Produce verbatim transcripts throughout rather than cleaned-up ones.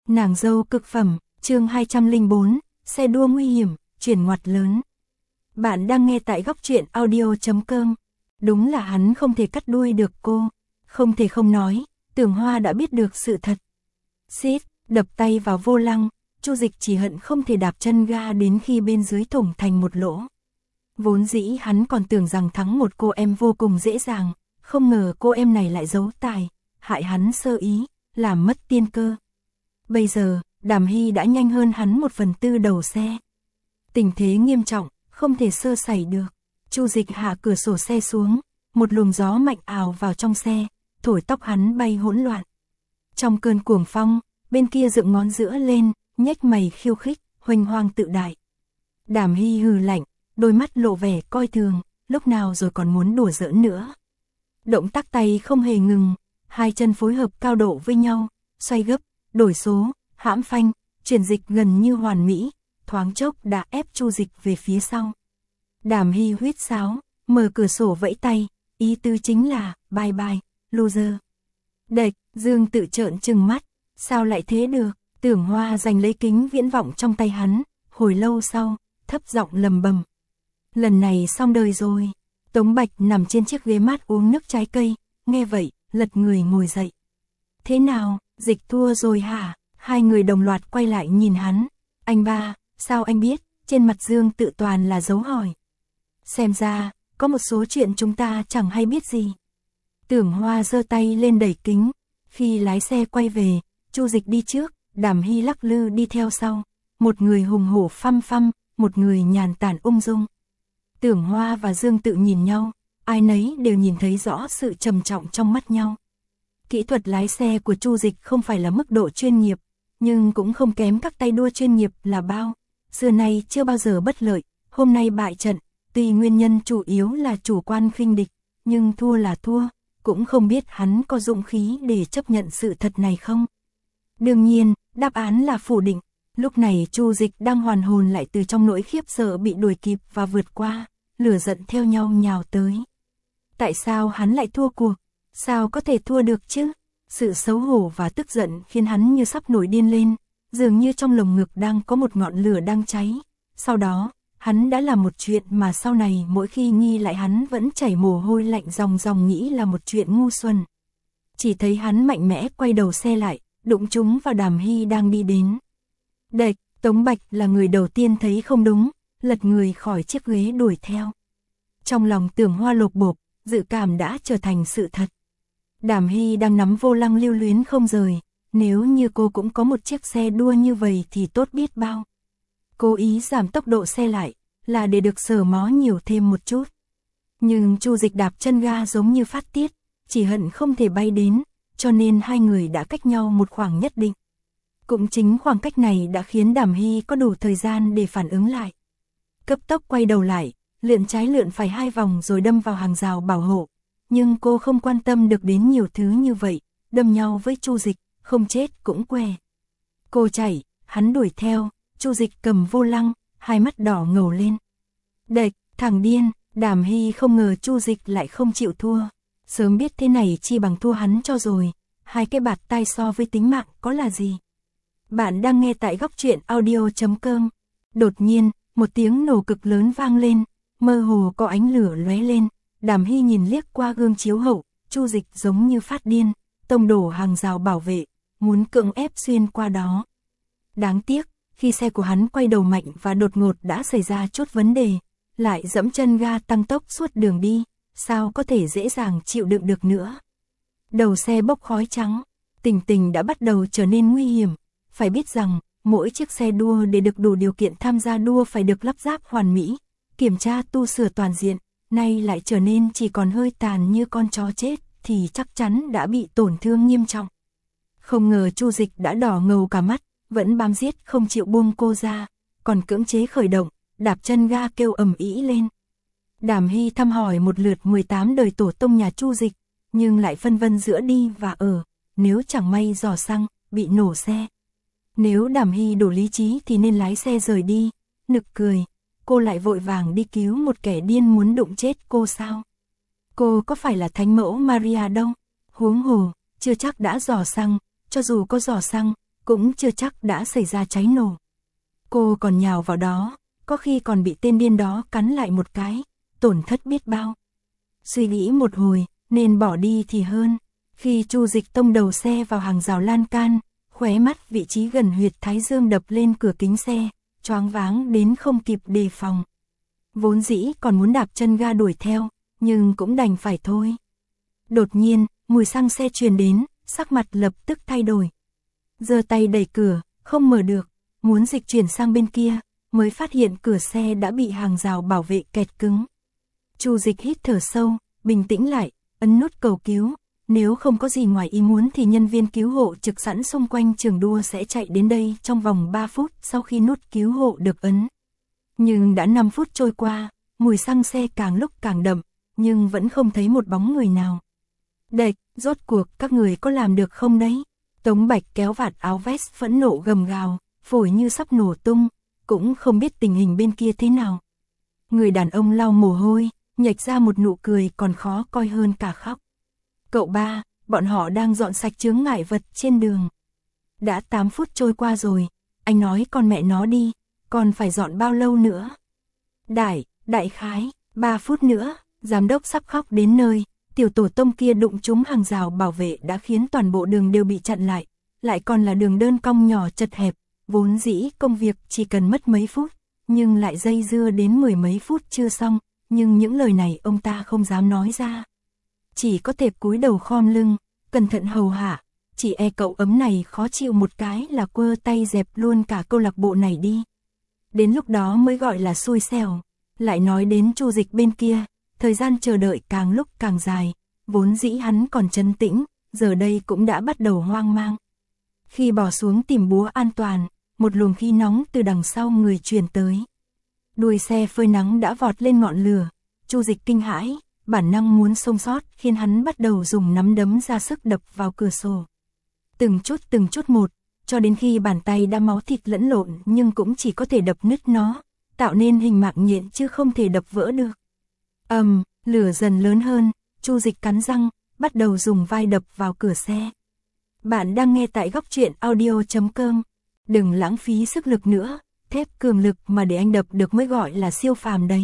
Nàng dâu cực phẩm, chương hai trăm lẻ bốn, xe đua nguy hiểm, chuyển ngoặt lớn. Bạn đang nghe tại góc truyện audio chấm com. Đúng là hắn không thể cắt đuôi được cô, không thể không nói, Tưởng Hoa đã biết được sự thật. Xít, đập tay vào vô lăng, Chu Dịch chỉ hận không thể đạp chân ga đến khi bên dưới thủng thành một lỗ. Vốn dĩ hắn còn tưởng rằng thắng một cô em vô cùng dễ dàng, không ngờ cô em này lại giấu tài, hại hắn sơ ý, làm mất tiên cơ. Bây giờ, Đàm Hy đã nhanh hơn hắn một phần tư đầu xe. Tình thế nghiêm trọng, không thể sơ sẩy được. Chu Dịch hạ cửa sổ xe xuống, một luồng gió mạnh ào vào trong xe, thổi tóc hắn bay hỗn loạn. Trong cơn cuồng phong, bên kia dựng ngón giữa lên, nhếch mày khiêu khích, huênh hoang tự đại. Đàm Hy hừ lạnh, đôi mắt lộ vẻ coi thường, lúc nào rồi còn muốn đùa giỡn nữa. Động tác tay không hề ngừng, hai chân phối hợp cao độ với nhau, xoay gấp, đổi số, hãm phanh, chuyển dịch gần như hoàn mỹ, thoáng chốc đã ép Chu Dịch về phía sau. Đàm Hy huýt sáo, mở cửa sổ vẫy tay, ý tứ chính là bye bye, loser. Đệch, Dương tự trợn trừng mắt, sao lại thế được? Tưởng Hoa giành lấy kính viễn vọng trong tay hắn, hồi lâu sau, thấp giọng lầm bầm. Lần này xong đời rồi. Tống Bạch nằm trên chiếc ghế mát uống nước trái cây, nghe vậy, lật người ngồi dậy. Thế nào, Dịch thua rồi hả? Hai người đồng loạt quay lại nhìn hắn. Anh ba, sao anh biết? Trên mặt Dương tự toàn là dấu hỏi. Xem ra, có một số chuyện chúng ta chẳng hay biết gì. Tưởng Hoa giơ tay lên đẩy kính. Khi lái xe quay về, Chu Dịch đi trước, Đàm Hy lắc lư đi theo sau. Một người hùng hổ phăm phăm, một người nhàn tản ung dung. Tưởng Hoa và Dương tự nhìn nhau, ai nấy đều nhìn thấy rõ sự trầm trọng trong mắt nhau. Kỹ thuật lái xe của Chu Dịch không phải là mức độ chuyên nghiệp, nhưng cũng không kém các tay đua chuyên nghiệp là bao. Xưa nay chưa bao giờ bất lợi, hôm nay bại trận, tuy nguyên nhân chủ yếu là chủ quan khinh địch, nhưng thua là thua, cũng không biết hắn có dũng khí để chấp nhận sự thật này không. Đương nhiên, đáp án là phủ định. Lúc này Chu Dịch đang hoàn hồn lại từ trong nỗi khiếp sợ bị đuổi kịp và vượt qua, lửa giận theo nhau nhào tới. Tại sao hắn lại thua cuộc? Sao có thể thua được chứ? Sự xấu hổ và tức giận khiến hắn như sắp nổi điên lên, dường như trong lồng ngực đang có một ngọn lửa đang cháy. Sau đó, hắn đã làm một chuyện mà sau này mỗi khi nghi lại hắn vẫn chảy mồ hôi lạnh ròng ròng nghĩ là một chuyện ngu xuẩn. Chỉ thấy hắn mạnh mẽ quay đầu xe lại, đụng trúng vào Đàm Hy đang đi đến. Đệch, Tống Bạch là người đầu tiên thấy không đúng, lật người khỏi chiếc ghế đuổi theo. Trong lòng Tưởng Hoa lột bột, dự cảm đã trở thành sự thật. Đàm Hy đang nắm vô lăng lưu luyến không rời, nếu như cô cũng có một chiếc xe đua như vậy thì tốt biết bao. Cố ý giảm tốc độ xe lại, là để được sờ mó nhiều thêm một chút. Nhưng Chu Dịch đạp chân ga giống như phát tiết, chỉ hận không thể bay đến, cho nên hai người đã cách nhau một khoảng nhất định. Cũng chính khoảng cách này đã khiến Đàm Hy có đủ thời gian để phản ứng lại. Cấp tốc quay đầu lại, lượn trái lượn phải hai vòng rồi đâm vào hàng rào bảo hộ. Nhưng cô không quan tâm được đến nhiều thứ như vậy, đâm nhau với Chu Dịch, không chết cũng què. Cô chạy, hắn đuổi theo, Chu Dịch cầm vô lăng, hai mắt đỏ ngầu lên. Đệch, thằng điên, Đàm Hy không ngờ Chu Dịch lại không chịu thua. Sớm biết thế này chi bằng thua hắn cho rồi, hai cái bạt tai so với tính mạng có là gì. Bạn đang nghe tại góc truyện audio chấm com. Đột nhiên, một tiếng nổ cực lớn vang lên, mơ hồ có ánh lửa lóe lên. Đàm Hy nhìn liếc qua gương chiếu hậu, Chu Dịch giống như phát điên, tông đổ hàng rào bảo vệ, muốn cưỡng ép xuyên qua đó. Đáng tiếc, khi xe của hắn quay đầu mạnh và đột ngột đã xảy ra chút vấn đề, lại dẫm chân ga tăng tốc suốt đường đi, sao có thể dễ dàng chịu đựng được nữa. Đầu xe bốc khói trắng, tình tình đã bắt đầu trở nên nguy hiểm. Phải biết rằng, mỗi chiếc xe đua để được đủ điều kiện tham gia đua phải được lắp ráp hoàn mỹ, kiểm tra tu sửa toàn diện, nay lại trở nên chỉ còn hơi tàn như con chó chết thì chắc chắn đã bị tổn thương nghiêm trọng. Không ngờ Chu Dịch đã đỏ ngầu cả mắt, vẫn bám giết không chịu buông cô ra, còn cưỡng chế khởi động, đạp chân ga kêu ầm ĩ lên. Đàm Hy thăm hỏi một lượt mười tám đời tổ tông nhà Chu Dịch, nhưng lại phân vân giữa đi và ở, nếu chẳng may giò xăng, bị nổ xe. Nếu Đàm Hy đủ lý trí thì nên lái xe rời đi, nực cười, cô lại vội vàng đi cứu một kẻ điên muốn đụng chết cô sao? Cô có phải là thánh mẫu Maria đâu, huống hồ, chưa chắc đã giò xăng, cho dù có giò xăng, cũng chưa chắc đã xảy ra cháy nổ. Cô còn nhào vào đó, có khi còn bị tên điên đó cắn lại một cái, tổn thất biết bao. Suy nghĩ một hồi, nên bỏ đi thì hơn. Khi Chu Dịch tông đầu xe vào hàng rào lan can, khóe mắt vị trí gần huyệt thái dương đập lên cửa kính xe, choáng váng đến không kịp đề phòng. Vốn dĩ còn muốn đạp chân ga đuổi theo, nhưng cũng đành phải thôi. Đột nhiên, mùi xăng xe truyền đến, sắc mặt lập tức thay đổi. Giơ tay đẩy cửa, không mở được, muốn dịch chuyển sang bên kia, mới phát hiện cửa xe đã bị hàng rào bảo vệ kẹt cứng. Chu Dịch hít thở sâu, bình tĩnh lại, ấn nút cầu cứu. Nếu không có gì ngoài ý muốn thì nhân viên cứu hộ trực sẵn xung quanh trường đua sẽ chạy đến đây trong vòng ba phút sau khi nút cứu hộ được ấn. Nhưng đã năm phút trôi qua, mùi xăng xe càng lúc càng đậm, nhưng vẫn không thấy một bóng người nào. Đệch, rốt cuộc các người có làm được không đấy? Tống Bạch kéo vạt áo vest phẫn nộ gầm gào, phổi như sắp nổ tung, cũng không biết tình hình bên kia thế nào. Người đàn ông lau mồ hôi, nhếch ra một nụ cười còn khó coi hơn cả khóc. Cậu ba, bọn họ đang dọn sạch chướng ngại vật trên đường. Đã tám phút trôi qua rồi, anh nói con mẹ nó đi, còn phải dọn bao lâu nữa? Đại, đại khái, ba phút nữa, giám đốc sắp khóc đến nơi, tiểu tổ tông kia đụng trúng hàng rào bảo vệ đã khiến toàn bộ đường đều bị chặn lại, lại còn là đường đơn cong nhỏ chật hẹp, vốn dĩ công việc chỉ cần mất mấy phút, nhưng lại dây dưa đến mười mấy phút chưa xong, nhưng những lời này ông ta không dám nói ra. Chỉ có thể cúi đầu khom lưng, cẩn thận hầu hạ, chỉ e cậu ấm này khó chịu một cái là quơ tay dẹp luôn cả câu lạc bộ này đi. Đến lúc đó mới gọi là xui xẻo. Lại nói đến Chu Dịch bên kia, thời gian chờ đợi càng lúc càng dài, vốn dĩ hắn còn trấn tĩnh, giờ đây cũng đã bắt đầu hoang mang. Khi bỏ xuống tìm búa an toàn, một luồng khí nóng từ đằng sau người truyền tới. Đuôi xe phơi nắng đã vọt lên ngọn lửa, Chu Dịch kinh hãi, bản năng muốn xông sót khiến hắn bắt đầu dùng nắm đấm ra sức đập vào cửa sổ. Từng chút từng chút một, cho đến khi bàn tay đã máu thịt lẫn lộn nhưng cũng chỉ có thể đập nứt nó, tạo nên hình mạng nhện chứ không thể đập vỡ được. Ầm, um, lửa dần lớn hơn, Chu Dịch cắn răng, bắt đầu dùng vai đập vào cửa xe. Bạn đang nghe tại góc truyện audio chấm com. Đừng lãng phí sức lực nữa, thép cường lực mà để anh đập được mới gọi là siêu phàm đấy.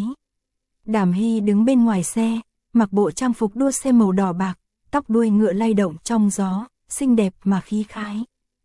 Đàm Hy đứng bên ngoài xe, mặc bộ trang phục đua xe màu đỏ bạc, tóc đuôi ngựa lay động trong gió, xinh đẹp mà khí khái.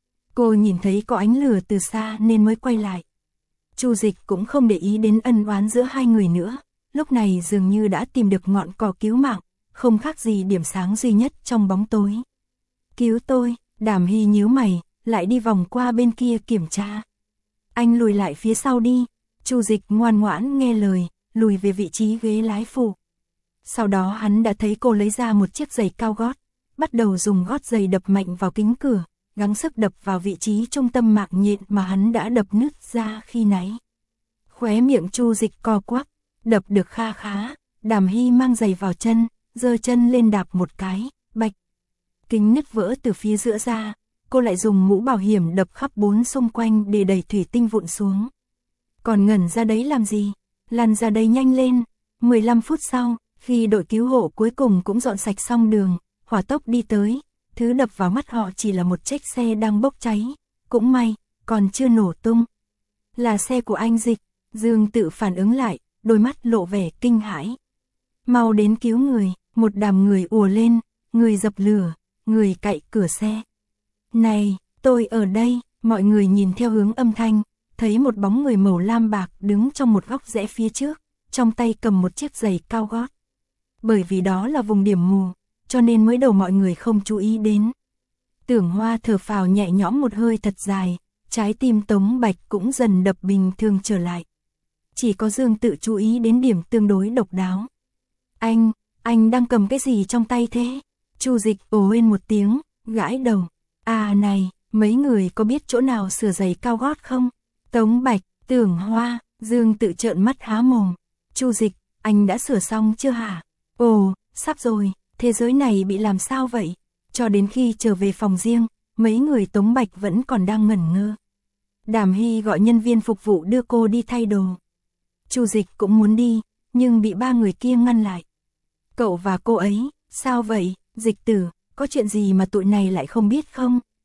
Cô nhìn thấy có ánh lửa từ xa nên mới quay lại. Chu Dịch cũng không để ý đến ân oán giữa hai người nữa, lúc này dường như đã tìm được ngọn cỏ cứu mạng, không khác gì điểm sáng duy nhất trong bóng tối. Cứu tôi, Đàm Hy nhíu mày, lại đi vòng qua bên kia kiểm tra. Anh lùi lại phía sau đi. Chu Dịch ngoan ngoãn nghe lời, lùi về vị trí ghế lái phụ. Sau đó hắn đã thấy cô lấy ra một chiếc giày cao gót, bắt đầu dùng gót giày đập mạnh vào kính cửa, gắng sức đập vào vị trí trung tâm mạng nhện mà hắn đã đập nứt ra khi nãy. Khóe miệng Chu Dịch co quắp, đập được kha khá, Đàm Hy mang giày vào chân, giơ chân lên đạp một cái, bạch. Kính nứt vỡ từ phía giữa ra, cô lại dùng mũ bảo hiểm đập khắp bốn xung quanh để đẩy thủy tinh vụn xuống. Còn ngẩn ra đấy làm gì? Lăn ra đây nhanh lên. mười lăm phút sau, khi đội cứu hộ cuối cùng cũng dọn sạch xong đường, hỏa tốc đi tới, thứ đập vào mắt họ chỉ là một chiếc xe đang bốc cháy, cũng may, còn chưa nổ tung. Là xe của anh Dịch, Dương tự phản ứng lại, đôi mắt lộ vẻ kinh hãi. Mau đến cứu người, một đám người ùa lên, người dập lửa, người cạy cửa xe. Này, tôi ở đây, mọi người nhìn theo hướng âm thanh, thấy một bóng người màu lam bạc đứng trong một góc rẽ phía trước, trong tay cầm một chiếc giày cao gót. Bởi vì đó là vùng điểm mù, cho nên mới đầu mọi người không chú ý đến. Tưởng Hoa thở phào nhẹ nhõm một hơi thật dài, trái tim Tống Bạch cũng dần đập bình thường trở lại. Chỉ có Dương tự chú ý đến điểm tương đối độc đáo. Anh, anh đang cầm cái gì trong tay thế? Chu Dịch ồ lên một tiếng, gãi đầu. À này, mấy người có biết chỗ nào sửa giày cao gót không? Tống Bạch, Tưởng Hoa, Dương tự trợn mắt há mồm. Chu Dịch, anh đã sửa xong chưa hả? Ồ, sắp rồi, thế giới này bị làm sao vậy? Cho đến khi trở về phòng riêng, mấy người Tống Bạch vẫn còn đang ngẩn ngơ. Đàm Hy gọi nhân viên phục vụ đưa cô đi thay đồ. Chu Dịch cũng muốn đi, nhưng bị ba người kia ngăn lại. Cậu và cô ấy, sao vậy, Dịch tử, có chuyện gì mà tụi này lại không biết không?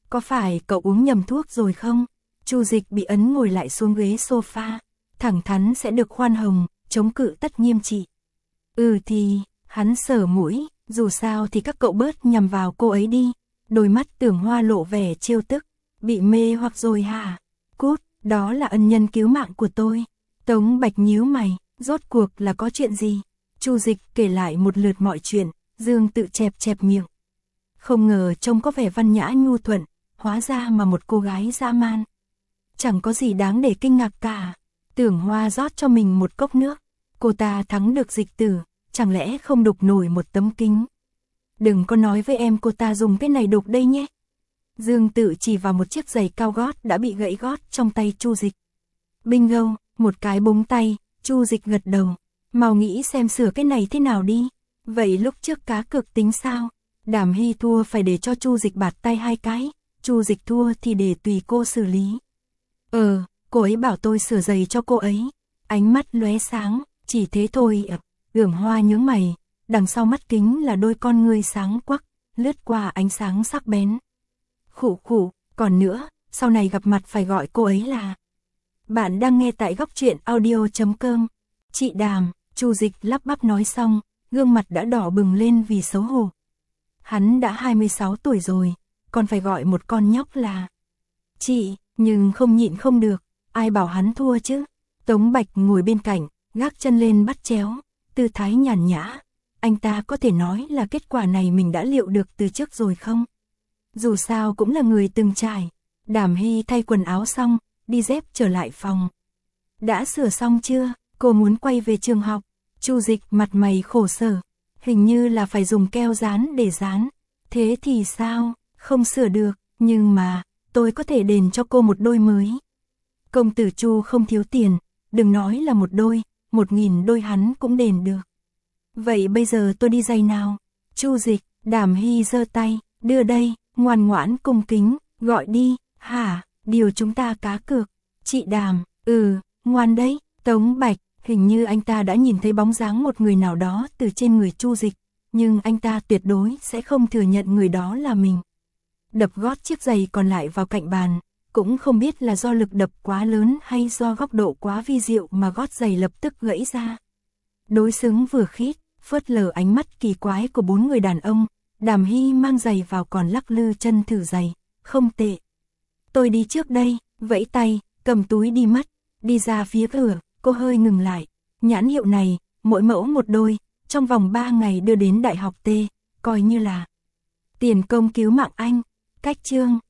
có phải cậu uống nhầm thuốc rồi không? Chu Dịch bị ấn ngồi lại xuống ghế sofa, thẳng thắn sẽ được khoan hồng, chống cự tất nghiêm trị. Ừ thì, hắn sờ mũi, dù sao thì các cậu bớt nhằm vào cô ấy đi. Đôi mắt Tưởng Hoa lộ vẻ trêu tức, bị mê hoặc rồi hả? Cút, đó là ân nhân cứu mạng của tôi. Tống Bạch nhíu mày, rốt cuộc là có chuyện gì? Chu Dịch kể lại một lượt mọi chuyện, Dương Tự chẹp chẹp miệng. Không ngờ trông có vẻ văn nhã nhu thuận, hóa ra mà một cô gái dã man. Chẳng có gì đáng để kinh ngạc cả. Tưởng Hoa rót cho mình một cốc nước. Cô ta thắng được Dịch Tử, chẳng lẽ không đục nổi một tấm kính? Đừng có nói với em cô ta dùng cái này đục đây nhé. Dương Tự chỉ vào một chiếc giày cao gót đã bị gãy gót trong tay Chu Dịch. Bingo, một cái búng tay, Chu Dịch gật đầu. Mau nghĩ xem sửa cái này thế nào đi. Vậy lúc trước cá cược tính sao? Đàm Hy thua phải để cho Chu Dịch bạt tay hai cái, Chu Dịch thua thì để tùy cô xử lý. Ờ, cô ấy bảo tôi sửa giày cho cô ấy. Ánh mắt lóe sáng, chỉ thế thôi ạ. Tưởng Hoa nhướng mày, đằng sau mắt kính là đôi con ngươi sáng quắc, lướt qua ánh sáng sắc bén. Khụ khụ, còn nữa, sau này gặp mặt phải gọi cô ấy là. Bạn đang nghe tại góc truyện audio chấm com. Chị Đàm, Chu Dịch lắp bắp nói xong, gương mặt đã đỏ bừng lên vì xấu hổ. Hắn đã hai mươi sáu tuổi rồi, còn phải gọi một con nhóc là chị, nhưng không nhịn không được, ai bảo hắn thua chứ. Tống Bạch ngồi bên cạnh, gác chân lên bắt chéo, tư thái nhàn nhã. Anh ta có thể nói là kết quả này mình đã liệu được từ trước rồi không? Dù sao cũng là người từng trải. Đàm Hy thay quần áo xong, đi dép trở lại phòng. Đã sửa xong chưa? Cô muốn quay về trường học. Chu Dịch mặt mày khổ sở. Hình như là phải dùng keo dán để dán. Thế thì sao? Không sửa được. Nhưng mà, tôi có thể đền cho cô một đôi mới. Công tử Chu không thiếu tiền. Đừng nói là một đôi, một nghìn đôi hắn cũng đền được. Vậy bây giờ tôi đi giày nào? Chu Dịch, Đàm Hy giơ tay, đưa đây, ngoan ngoãn cung kính, gọi đi. Hả, điều chúng ta cá cược. Chị Đàm, ừ, ngoan đấy. Tống Bạch, hình như anh ta đã nhìn thấy bóng dáng một người nào đó từ trên người Chu Dịch, nhưng anh ta tuyệt đối sẽ không thừa nhận người đó là mình. Đập gót chiếc giày còn lại vào cạnh bàn, cũng không biết là do lực đập quá lớn hay do góc độ quá vi diệu mà gót giày lập tức gãy ra. Đối xứng vừa khít, phớt lờ ánh mắt kỳ quái của bốn người đàn ông, Đàm Hy mang giày vào còn lắc lư chân thử giày, không tệ. Tôi đi trước đây, vẫy tay, cầm túi đi mất, đi ra phía cửa, cô hơi ngừng lại. Nhãn hiệu này, mỗi mẫu một đôi, trong vòng ba ngày đưa đến Đại học T, coi như là tiền công cứu mạng anh. Cách chương